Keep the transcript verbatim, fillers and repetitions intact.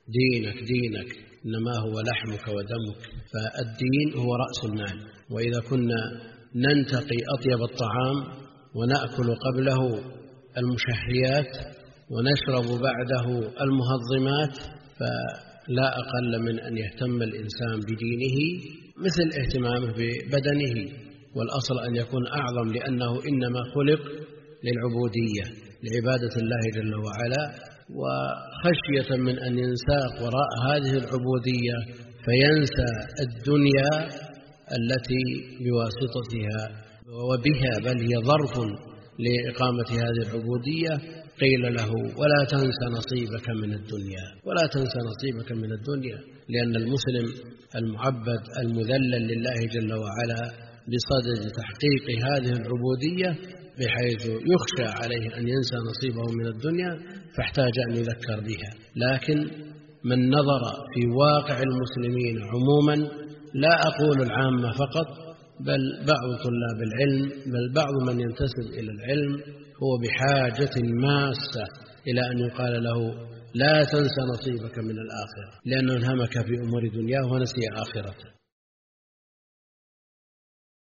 دينك دينك إنما هو لحمك ودمك. فالدين هو رأس المال. وإذا كنا ننتقي أطيب الطعام ونأكل قبله المشهيات ونشرب بعده المهضمات، فلا أقل من أن يهتم الإنسان بدينه مثل اهتمامه ببدنه، والأصل أن يكون أعظم، لأنه إنما خلق للعبودية لعبادة الله جل وعلا، وخشية من أن ينساق وراء هذه العبودية فينسى الدنيا التي بواسطتها وبها بل هي ظرف لإقامة هذه العبودية، قيل له ولا تنسى نصيبك من الدنيا، ولا تنسى نصيبك من الدنيا، لأن المسلم المعبد المذلل لله جل وعلا بصدد تحقيق هذه العبودية بحيث يخشى عليه أن ينسى نصيبه من الدنيا، فاحتاج أن يذكر بها. لكن من نظر في واقع المسلمين عموما، لا أقول العامة فقط، بل بعض طلاب العلم، بل بعض من ينتسب إلى العلم هو بحاجة ماسة إلى أن يقال له لا تنسى نصيبك من الآخرة، لأنه انهمك في أمور دنياه ونسي آخرته.